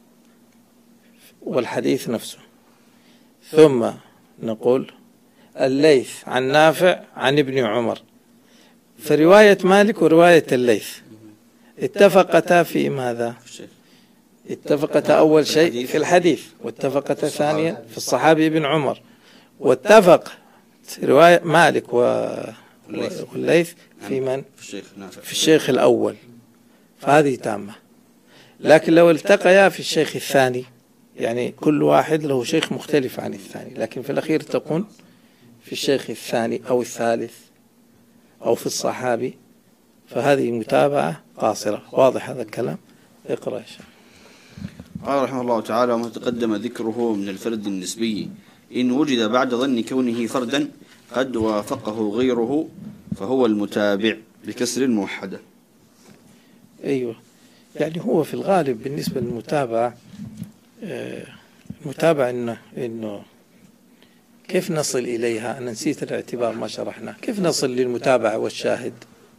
والحديث نفسه، ثم نقول الليث عن نافع عن ابن عمر. فرواية مالك ورواية الليث اتفقتا في ماذا؟ اتفقتا أول شيء في الحديث، واتفقتا ثانيا في الصحابي ابن عمر، واتفق رواية مالك والليث في من؟ في الشيخ الأول، فهذه تامة. لكن لو التقيا في الشيخ الثاني، يعني كل واحد له شيخ مختلف عن الثاني، لكن في الأخير تكون في الشيخ الثاني أو الثالث أو في الصحابي، فهذه متابعة قاصرة. واضح هذا الكلام؟ اقرأ يا شيخ. قال رحمه الله تعالى: وما تقدم ذكره من الفرد النسبي إن وجد بعد ظن كونه فردا قد وافقه غيره فهو المتابع بكسر الموحدة. أيوة، يعني هو في الغالب بالنسبة للمتابعة المتابعة إنه, إنه كيف نصل إليها؟ أنا نسيت الاعتبار ما شرحنا. كيف نصل للمتابعة والشاهد؟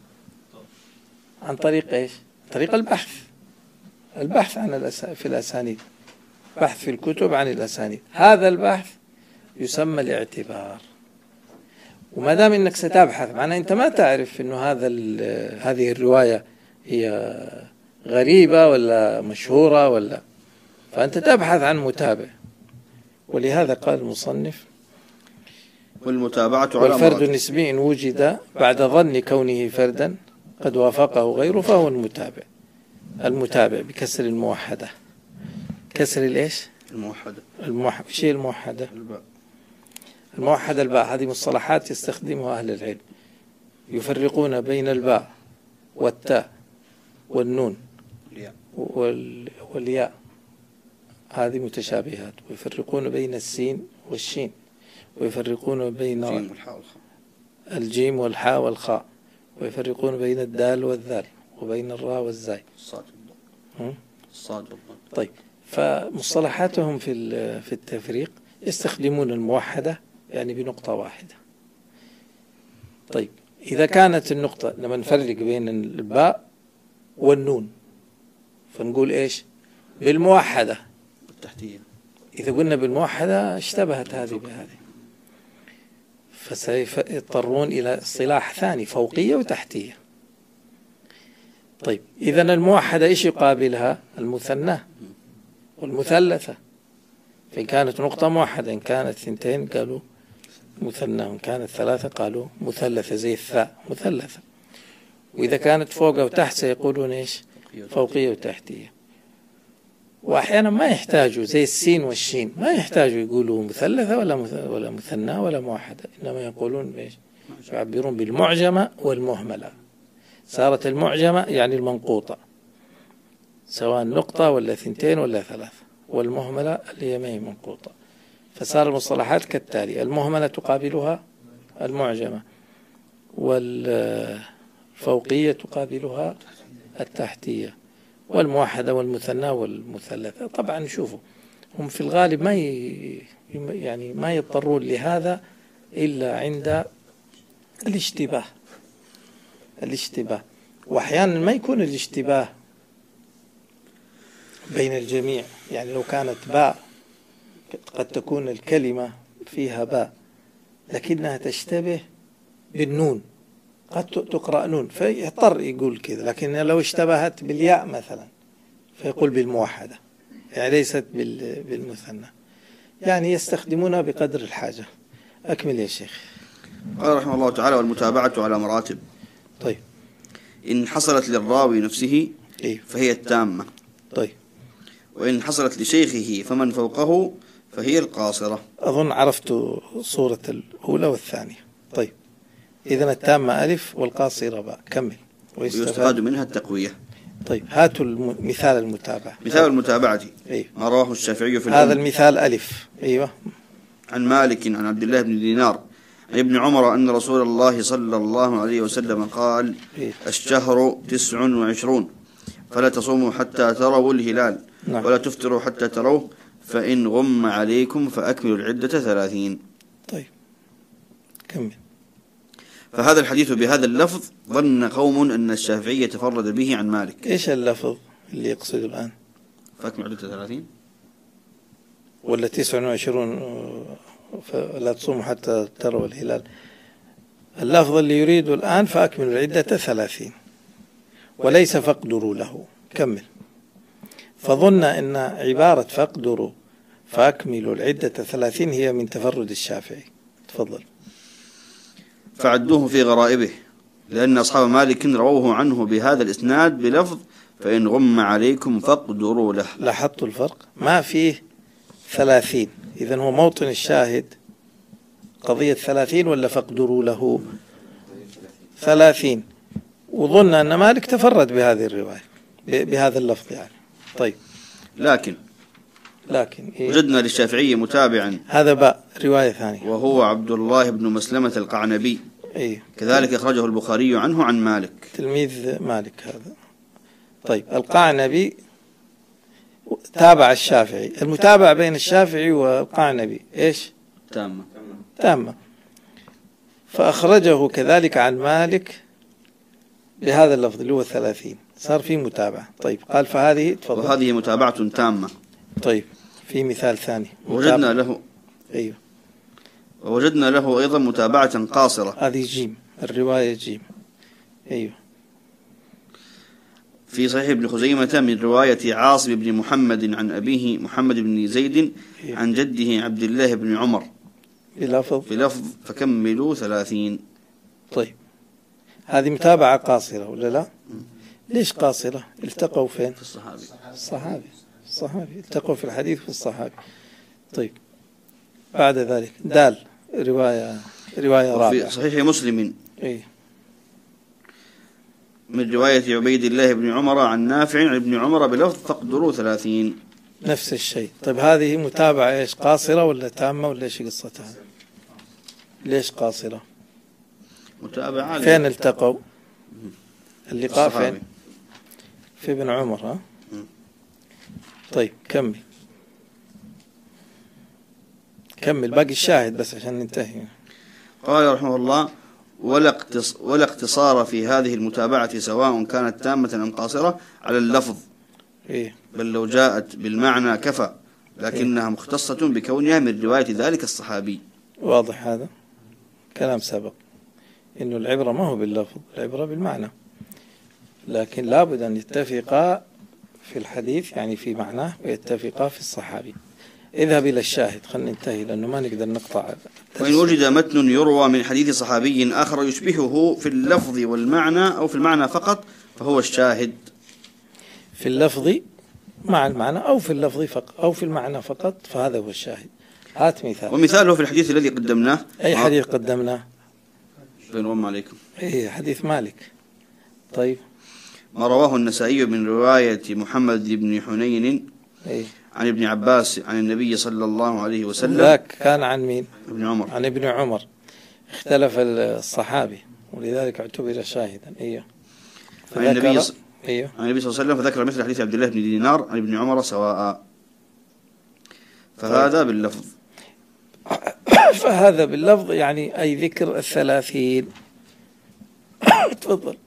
عن طريق إيش؟ طريق البحث، البحث عن الأس... في الأسانيد، بحث في الكتب عن الأسانيد. هذا البحث يسمى الاعتبار. وما دام إنك ستبحث، معناه أنت ما تعرف إنه هذا هذه الرواية هي غريبة ولا مشهورة ولا، فأنت تبحث عن متابع. ولهذا قال المصنف: والمتابعة على والفرد النسبي إن وجد بعد ظن كونه فردا قد وافقه غيره فهو المتابع. المتابع بكسر الموحدة. كسر الإيش؟ الموحدة. الموحدة. شيء الموحدة؟ الباء. الموحدة الباء. هذه مصطلحات يستخدمها أهل العلم، يفرقون بين الباء والتاء والنون والياء، هذه متشابهات. ويفرقون بين السين والشين، ويفرقون بين الجيم والحاء والخاء، ويفرقون بين الدال والذال، وبين الراء والزاي. الصاد. طيب، فمصطلحاتهم في في التفريق يستخدمون الموحدة يعني بنقطة واحدة. طيب، إذا كانت النقطة لما نفرق بين الباء والنون فنقول إيش؟ بالموحدة التحتية. إذا قلنا بالموحدة اشتبهت هذه بهذه، فسيضطرون إلى اصطلاح ثاني: فوقية وتحتية. طيب، إذا الموحدة إيش يقابلها؟ المثنى والمثلثة. فإن كانت نقطة موحدة، إن كانت ثنتين قالوا مثنى، وإن كانت ثلاثة قالوا مثلثة، زي الثاء مثلثة. وإذا كانت فوق وتحت سيقولون إيش؟ فوقية وتحتية. وأحيانا ما يحتاجوا زي السين والشين، ما يحتاجوا يقولوا مثلثة ولا ولا مثنى ولا موحدة، إنما يقولون بإيش؟ يعبرون بالمعجمة والمهملة. صارت المعجمة يعني المنقوطة، سواء نقطة ولا ثنتين ولا ثلاثة، والمهملة اللي هي ما هي منقوطة. فصار المصطلحات كالتالي: المهملة تقابلها المعجمة، والفوقية تقابلها التحتية، والموحدة والمثنى والمثلثة. طبعا شوفوا، هم في الغالب ما ي... يعني ما يضطرون لهذا إلا عند الاشتباه. الاشتباه وأحيانا ما يكون الاشتباه بين الجميع، يعني لو كانت باء قد تكون الكلمة فيها باء لكنها تشتبه بالنون قد تقرأ نون فيضطر يقول كذا، لكن لو اشتبهت بالياء مثلا فيقول بالموحدة، يعني ليست بالمثنى، يعني يستخدمونها بقدر الحاجة. أكمل يا شيخ. قال رحمه الله تعالى: والمتابعة على مراتب. طيب. إن حصلت للراوي نفسه إيه؟ فهي التامة. طيب. وإن حصلت لشيخه فمن فوقه فهي القاصرة. أظن عرفت صورة الأولى والثانية. طيب، إذن التامة ألف والقاصرة باء. كمل. ويستفاد منها التقوية. طيب، هاتوا مثال المتابعة. مثال المتابعة أيوه. ما رواه الشافعي في هذا المثال ألف. أيوه. عن مالك عن عبد الله بن دينار عن ابن عمر أن رسول الله صلى الله عليه وسلم قال: إيه؟ الشهر تسع وعشرون فلا تصوموا حتى تروا الهلال. نعم. ولا تفطروا حتى تروه، فإن غم عليكم فأكملوا العدة ثلاثين. طيب، كمل. فهذا الحديث بهذا اللفظ ظن قوم أن الشافعي تفرد به عن مالك. إيش اللفظ اللي يقصده الآن؟ فأكملوا العدة ثلاثين ولا تسع وعشرون فلا تصوموا حتى تروا الهلال؟ اللفظ اللي يريده الآن فأكملوا العدة ثلاثين وليس فاقدروا له. كمل. فظن أن عبارة فاقدروا فأكملوا العدة ثلاثين هي من تفرد الشافعي. تفضل. فعدوه في غرائبه، لأن أصحاب مالك رووه عنه بهذا الإسناد بلفظ فإن غم عليكم فاقدروا له. لاحظتوا الفرق؟ ما فيه ثلاثين، إذن هو موطن الشاهد قضية ثلاثين ولا فاقدروا له؟ ثلاثين. وظن أن مالك تفرد بهذه الرواية بهذا اللفظ يعني. طيب. لكن لكن إيه؟ وجدنا للشافعي متابعا، هذا باء رواية ثانية، وهو عبد الله بن مسلمة القعنبي. إيه؟ كذلك أخرجه البخاري عنه عن مالك، تلميذ مالك هذا. طيب، القعنبي تابع الشافعي. المتابعة بين الشافعي والقعنبي إيش؟ تامة. تامة. فأخرجه كذلك عن مالك بهذا اللفظ اللي هو ثلاثين، صار في متابعة. طيب، قال فهذه تفضل. وهذه متابعة تامة. طيب، في مثال ثاني. وجدنا له. أيوه. ووجدنا له أيضا متابعة قاصرة. هذه جيم، الرواية جيم. أيوه. في صحيح ابن خزيمة من رواية عاصم بن محمد عن أبيه محمد بن زيد عن جده عبد الله بن عمر بلفظ بلفظ فكملوا ثلاثين. طيب، هذه متابعة قاصرة ولا لا؟ ليش قاصرة؟ التقوا فين؟ في الصحابي. الصحابي الصحابي التقوا في الحديث في الصحابي. طيب، بعد ذلك دال رواية رواية رابعة في صحيح مسلم إيه؟ من رواية عبيد الله بن عمر عن نافع عن ابن عمر بلفظ فاقدروا ثلاثين. نفس الشيء. طيب، هذه متابعة إيش؟ قاصرة ولا تامة ولا إيش قصتها؟ ليش قاصرة؟ متابعة. فين التقوا؟ اللقاء فين؟ في ابن عمر. ها؟ طيب، كمل كمل باقي الشاهد بس عشان ننتهي. قال رحمه الله: ولا اقتصار في هذه المتابعة سواء كانت تامة أم قاصرة على اللفظ. إيه؟ بل لو جاءت بالمعنى كفى، لكنها إيه؟ مختصة بكونها من رواية ذلك الصحابي. واضح هذا كلام سبق، إنه العبرة ما هو باللفظ، العبرة بالمعنى، لكن لابد أن يتفقا في الحديث يعني في معناه ويتفقا في الصحابي. اذهب إلى الشاهد، خلينا ننتهي لأنه ما نقدر نقطع. وإن وجد متن يروى من حديث صحابي آخر يشبهه في اللفظ والمعنى أو في المعنى فقط فهو الشاهد. في اللفظ مع المعنى أو في اللفظ فقط أو في المعنى فقط فهذا هو الشاهد. هات مثال. ومثاله في الحديث الذي قدمناه. أي حديث قدمناه؟ فإن غم عليكم. إيه، حديث مالك. طيب، ما رواه النسائي من رواية محمد بن حنين إيه؟ عن ابن عباس عن النبي صلى الله عليه وسلم. ذاك كان عن مين؟ ابن عمر. عن ابن عمر. اختلف الصحابي ولذلك اعتبر شاهدا. إيه؟ عن النبي ص... إيه؟ عن النبي صلى الله عليه وسلم فذكر مثل حديث عبد الله بن دينار عن ابن عمر سواء. فهذا باللفظ. فهذا باللفظ يعني أي ذكر الثلاثين. تفضل.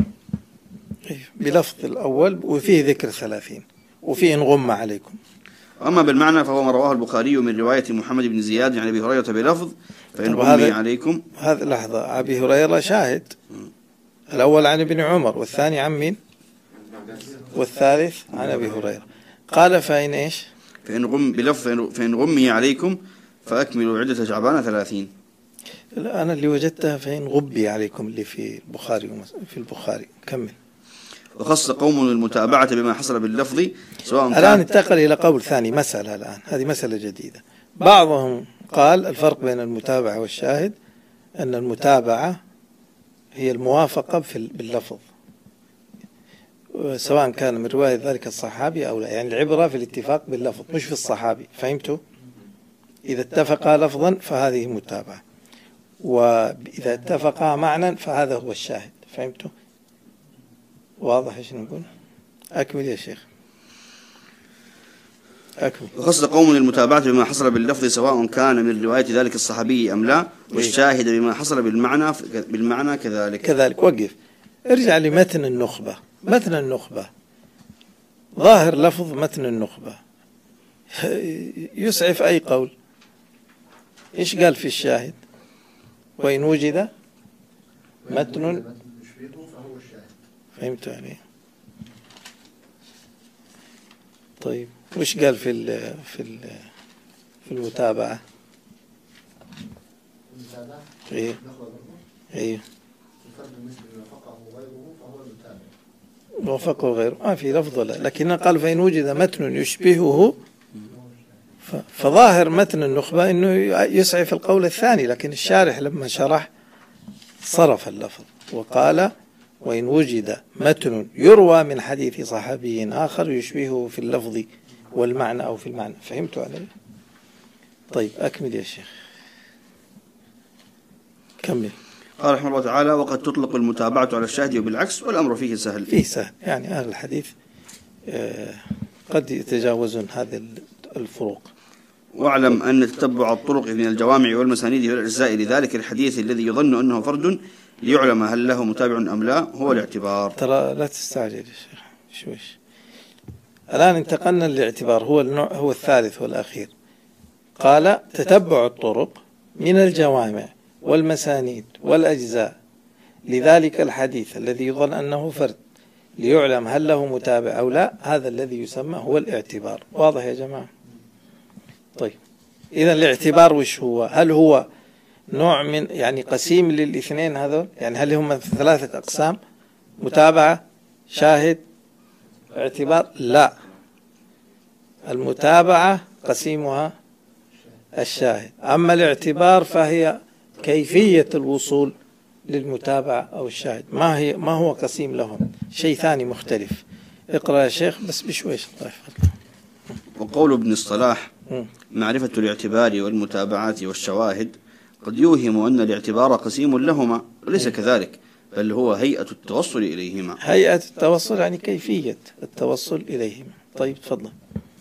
بلفظ الأول وفيه ذكر ثلاثين وفيه إن غم عليكم. أما بالمعنى فهو ما رواه البخاري من رواية محمد بن زياد عن أبي هريرة بلفظ فإن غمي عليكم. هذا لحظة، أبي هريرة شاهد، الأول عن ابن عمر والثاني عن مين؟ والثالث عن أبي هريرة. قال فإن إيش؟ فإن غم بلفظ فإن غمي عليكم فأكملوا عدة شعبان ثلاثين. أنا اللي وجدتها فإن غبي عليكم اللي في البخاري في البخاري. كمل. وخص قوم المتابعة بما حصل باللفظ سواء كان. الآن انتقل إلى قول ثاني، مسألة الآن، هذه مسألة جديدة. بعضهم قال الفرق بين المتابعة والشاهد أن المتابعة هي الموافقة باللفظ سواء كان من رواية ذلك الصحابي أو لا، يعني العبرة في الاتفاق باللفظ مش في الصحابي. فهمتوا؟ إذا اتفقا لفظا فهذه متابعة، وإذا اتفقا معنى فهذا هو الشاهد. فهمتوا؟ واضح ايش نقول؟ أكمل يا شيخ، أكمل. وخص قوم المتابعة بما حصل باللفظ سواء كان من رواية ذلك الصحابي أم لا، والشاهد بما حصل بالمعنى بالمعنى كذلك. كذلك. وقف، ارجع لمتن النخبة. متن النخبة ظاهر لفظ متن النخبة يسعف أي قول. إيش قال في الشاهد؟ وإن وجد متن. فهمت عليه؟ طيب وش قال في ال في ال في المتابعة؟ ايه ايه وافقه غيره، ما في لفظ ولا، لكن قال فإن وجد متن يشبهه، فظاهر متن النخبة انه يسعف القول الثاني، لكن الشارح لما شرح صرف اللفظ وقال وإن وجد متن يروى من حديث صحابي آخر يشبهه في اللفظ والمعنى أو في المعنى. فهمتوا علي؟ طيب أكمل يا شيخ، كمل. قال رحمه الله تعالى وقد تطلق المتابعة على الشاهد وبالعكس والأمر فيه سهل. فيه سهل، يعني أهل الحديث قد يتجاوزون هذه الفروق. واعلم أن تتبع الطرق من الجوامع والمسانيد والأجزاء لذلك الحديث الذي يظن أنه فرد ليعلم هل له متابع أم لا هو الاعتبار. ترى لا تستعجل يا شيخ شويش. الآن انتقلنا للاعتبار، هو النوع هو الثالث والأخير. قال تتبع الطرق من الجوامع والمسانيد والأجزاء لذلك الحديث الذي يظن أنه فرد ليعلم هل له متابع أو لا، هذا الذي يسمى هو الاعتبار. واضح يا جماعة؟ طيب إذا الاعتبار وش هو؟ هل هو نوع من يعني قسيم للاثنين هذول؟ يعني هل هم ثلاثة أقسام؟ متابعة، شاهد، اعتبار؟ لا، المتابعة قسيمها الشاهد، أما الاعتبار فهي كيفية الوصول للمتابعة أو الشاهد، ما هي ما هو قسيم لهم، شيء ثاني مختلف. اقرأ يا شيخ بس بشويش. وقول ابن الصلاح معرفة الاعتبار والمتابعات والشواهد قد يوهم أن الاعتبار قسيم لهما، وليس كذلك، بل هو هيئة التوصل إليهما. هيئة التوصل يعني كيفية التوصل إليهما. طيب تفضل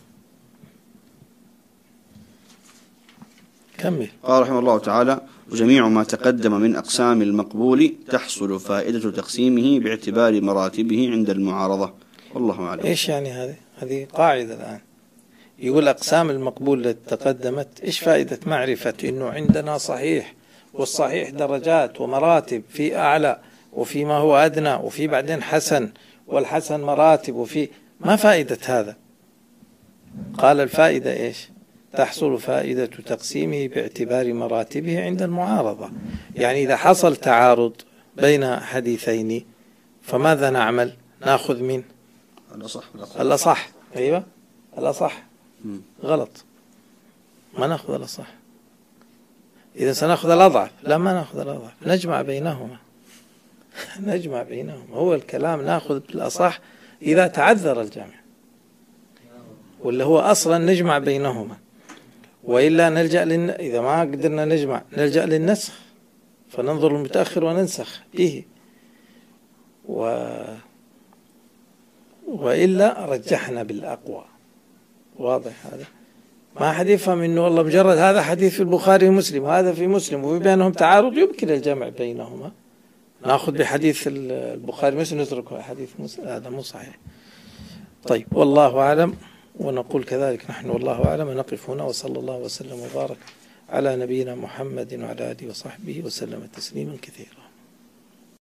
كمل. قال رحمه الله تعالى وجميع ما تقدم من أقسام المقبول تحصل فائدة تقسيمه باعتبار مراتبه عند المعارضة، والله أعلم. إيش يعني هذه؟ هذه قاعدة الآن يقول أقسام المقبول التي تقدمت. إيش فائدة معرفة إنه عندنا صحيح، والصحيح درجات ومراتب، في أعلى وفي ما هو أدنى وفي بعدين حسن، والحسن مراتب، وفي ما فائدة هذا؟ قال الفائدة إيش؟ تحصل فائدة تقسيمه باعتبار مراتبه عند المعارضة. يعني إذا حصل تعارض بين حديثين فماذا نعمل؟ نأخذ من الأصح. الأصح. أيوة الأصح. غلط، ما نأخذ الأصح. إذا سنأخذ الأضعف، لا ما نأخذ الأضعف، نجمع بينهما. نجمع بينهما، هو الكلام نأخذ بالأصح إذا تعذر الجمع، واللي هو أصلا نجمع بينهما، وإلا نلجأ لن... إذا ما قدرنا نجمع نلجأ للنسخ، فننظر المتأخر وننسخ به، و... وإلا رجحنا بالأقوى. واضح هذا؟ ما حد يفهم إنه والله مجرد هذا حديث في البخاري ومسلم وهذا في مسلم وفي بينهم تعارض يمكن الجمع بينهما، نأخذ بحديث البخاري ومسلم نترك حديث مسلم، هذا مو صحيح. طيب والله أعلم، ونقول كذلك نحن والله أعلم. نقف هنا، وصلى الله وسلم وبارك على نبينا محمد وعلى آله وصحبه وسلم تسليما كثيرا.